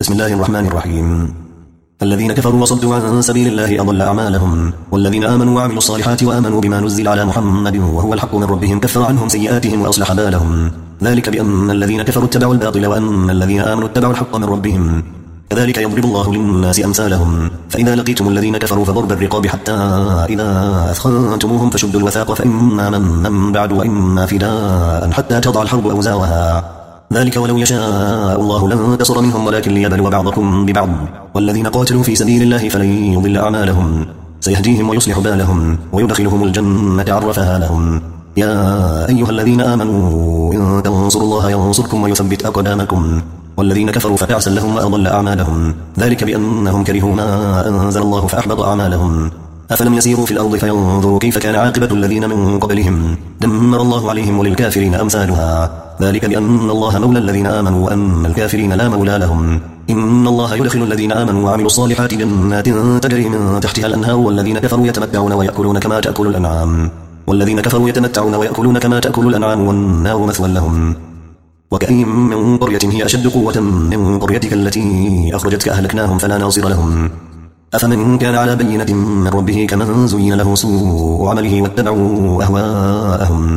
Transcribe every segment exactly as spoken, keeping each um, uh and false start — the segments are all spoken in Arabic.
بسم الله الرحمن الرحيم. الذين كفروا وصدوا عن سبيل الله أضل أعمالهم، والذين آمنوا وعملوا الصالحات وآمنوا بما نزل على محمد وهو الحق من ربهم كفر عنهم سيئاتهم وأصلح بالهم، ذلك بأن الذين كفروا اتبعوا الباطل وأن الذين آمنوا اتبعوا الحق من ربهم، كذلك يضرب الله للناس أمثالهم. فإذا لقيتم الذين كفروا فضرب الرقاب حتى إذا أثخنتموهم فشدوا الوثاق، فإما منا بعد وإما فداء حتى تضع الحرب أوزارها، ذلك ولو يشاء الله لانتصر منهم ولكن ليبلو بعضكم ببعض، والذين قاتلوا في سبيل الله فلن يضل أعمالهم، سيهديهم ويصلح بالهم ويدخلهم الجنة عرفها لهم. يا أيها الذين آمنوا إن تنصروا الله ينصركم ويثبت أقدامكم، والذين كفروا فتعسا لهم وأضل أعمالهم، ذلك بأنهم كرهوا ما أنزل الله فأحبط أعمالهم. أفلم يسيروا في الأرض فينظروا كيف كان عاقبة الذين من قبلهم، دمر الله عليهم وللكافرين أمثالها، ذلك بأن الله مولى الذين آمنوا وأن الكافرين لا مولى لهم. إن الله يدخل الذين آمنوا وعملوا الصالحات جنات تجري من تحتها الأنهار، والذين كفروا يتمتعون ويأكلون كما تأكل الأنعام والذين كفروا يتمتعون ويأكلون كما تأكل الأنعام والنار مثوى لهم. وكأين من قرية هي أشد قوة من قريتك التي أخرجتك أهلكناهم فلا ناصر لهم. أفمن كان على بينة من ربه كمن زين له سوء عمله واتبعوا أهواءهم.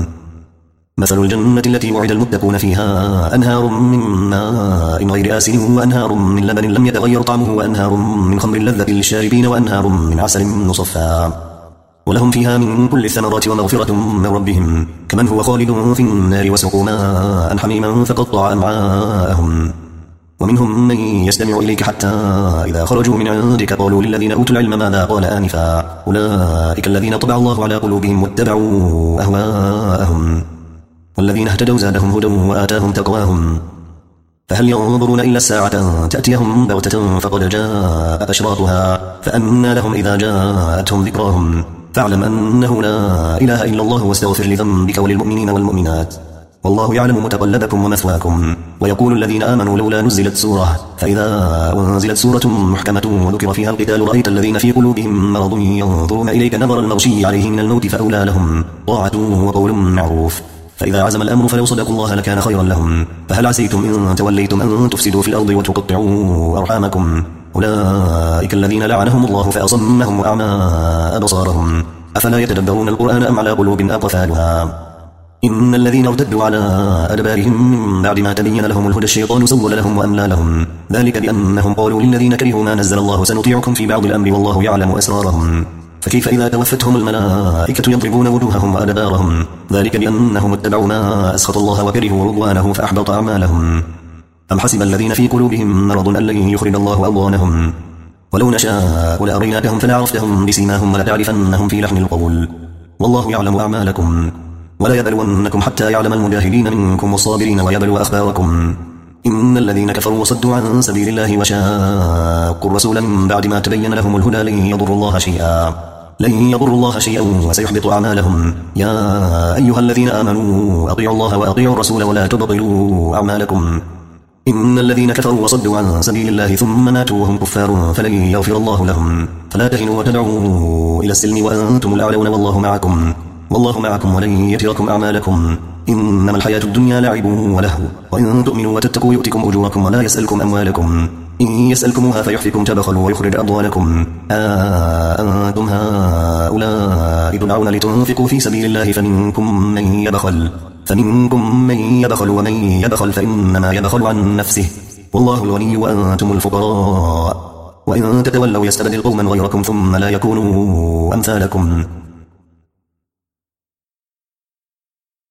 مثل الجنة التي وعد المتقون فيها أنهار من ماء غير آسن وأنهار من لبن لم يتغير طعمه وأنهار من خمر لذة للشاربين وأنهار من عسل مصفى، ولهم فيها من كل الثمرات ومغفرة من ربهم، كمن هو خالد في النار وسقوا ماء حميما فقطع أمعاءهم. ومنهم من يستمع إليك حتى إذا خرجوا من عندك قالوا للذين أوتوا العلم ماذا قال آنفا، أولئك الذين طبع الله على قلوبهم واتبعوا أهواءهم، والذين اهتدوا زادهم هدى وآتاهم تقواهم. فهل ينظرون إلا الساعة تأتيهم بغتة فقد جاء أشراطها، فأنى لهم إذا جاءتهم ذكراهم. فاعلم أنه لا إله إلا الله واستغفر لذنبك وللمؤمنين والمؤمنات، والله يعلم متقلبكم ومثواكم. ويقول الذين آمنوا لولا نزلت سورة، فإذا أنزلت سورة محكمة وذكر فيها القتال رأيت الذين في قلوبهم مرض ينظرون إليك نظر المغشي عليه من الموت فأولى لهم طاعة وقول معروف، فإذا عزم الأمر فلو صدقوا الله لكان خيرا لهم. فهل عسيتم إن توليتم أن تفسدوا في الأرض وتقطعوا أرحامكم، أولئك الذين لعنهم الله فأصمهم وأعمى أبصارهم، أفلا يتدبرون القرآن أم على قلوب أقفالها. إن الذين ارتدوا على أدبارهم من بعد ما تبين لهم الهدى الشيطان سول لهم وأملى لهم، ذلك بأنهم قالوا للذين كرهوا ما نزل الله سنطيعكم في بعض الأمر والله يعلم أسرارهم. فكيف إذا توفتهم الملائكة يضربون وجوههم وأدبارهم، ذلك بأنهم اتبعوا ما أسخط الله وكرهوا رضوانه فأحبط أعمالهم. أم حسب الذين في قلوبهم مرض أن لن يخرج الله أضغانهم، ولو نشاء لأريناكهم فلعرفتهم بسيماهم ولتعرفنهم في لحن القول، والله يعلم أعمالكم. ولا يبلونكم حتى يعلم المجاهدين منكم والصابرين ويبلو أخباركم. إن الذين كفروا وصدوا عن سبيل الله وشاقوا الرسول من بعد ما تبين لهم الهدى لن يضروا الله شيئا لن يضروا الله شيئا وسيحبط أعمالهم. يا أيها الذين آمنوا أطيعوا الله وأطيعوا الرسول ولا تبطلوا أعمالكم. إن الذين كفروا وصدوا عن سبيل الله ثم ماتوا وهم كفار فلن يغفر الله لهم. فلا تهنوا وتدعوا إلى السلم وأنتم الأعلون والله معكم والله معكم ولن يتركم أعمالكم. إنما الحياة الدنيا لعب ولهو، وإن تؤمنوا وتتقوا يؤتكم أجوركم ولا يسألكم أموالكم، إن يسألكموها فيحفكم تبخلوا ويخرج أضوانكم. أنتم هؤلاء تدعون لتنفقوا في سبيل الله فمنكم من يبخل فمنكم من يبخل ومن يبخل فإنما يبخل عن نفسه، والله الغني وأنتم الفقراء، وإن تتولوا يستبدل قوما غيركم ثم لا يكونوا أمثالكم.